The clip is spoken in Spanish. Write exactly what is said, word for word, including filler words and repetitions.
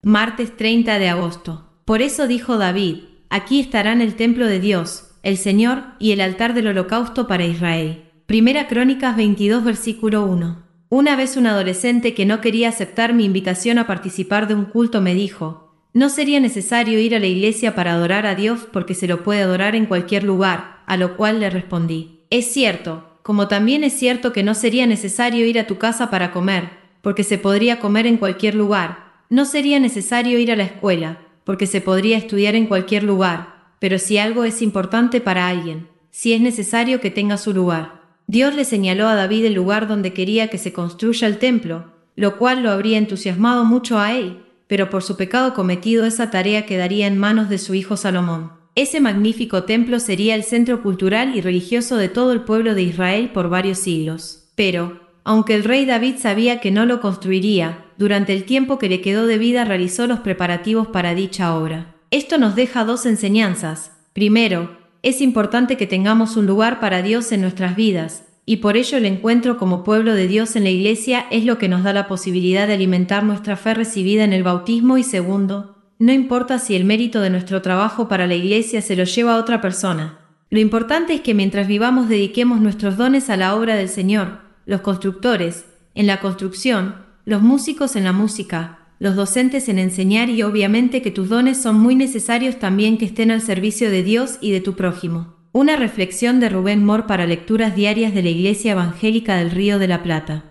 martes treinta de agosto. Por eso dijo David: aquí estarán el templo de Dios, el Señor, y el altar del holocausto para Israel. Primera Crónicas veintidós, versículo uno. Una vez un adolescente que no quería aceptar mi invitación a participar de un culto me dijo: no sería necesario ir a la iglesia para adorar a Dios porque se lo puede adorar en cualquier lugar, a lo cual le respondí: es cierto, como también es cierto que no sería necesario ir a tu casa para comer, porque se podría comer en cualquier lugar. No sería necesario ir a la escuela, porque se podría estudiar en cualquier lugar, pero si algo es importante para alguien, si es necesario que tenga su lugar. Dios le señaló a David el lugar donde quería que se construya el templo, lo cual lo habría entusiasmado mucho a él, pero por su pecado cometido esa tarea quedaría en manos de su hijo Salomón. Ese magnífico templo sería el centro cultural y religioso de todo el pueblo de Israel por varios siglos. Pero, aunque el rey David sabía que no lo construiría, durante el tiempo que le quedó de vida realizó los preparativos para dicha obra. Esto nos deja dos enseñanzas. Primero, es importante que tengamos un lugar para Dios en nuestras vidas, y por ello el encuentro como pueblo de Dios en la iglesia es lo que nos da la posibilidad de alimentar nuestra fe recibida en el bautismo. Y segundo, no importa si el mérito de nuestro trabajo para la iglesia se lo lleva a otra persona. Lo importante es que mientras vivamos dediquemos nuestros dones a la obra del Señor, los constructores en la construcción, los músicos en la música, los docentes en enseñar, y obviamente que tus dones son muy necesarios también que estén al servicio de Dios y de tu prójimo. Una reflexión de Rubén Moore para lecturas diarias de la Iglesia Evangélica del Río de la Plata.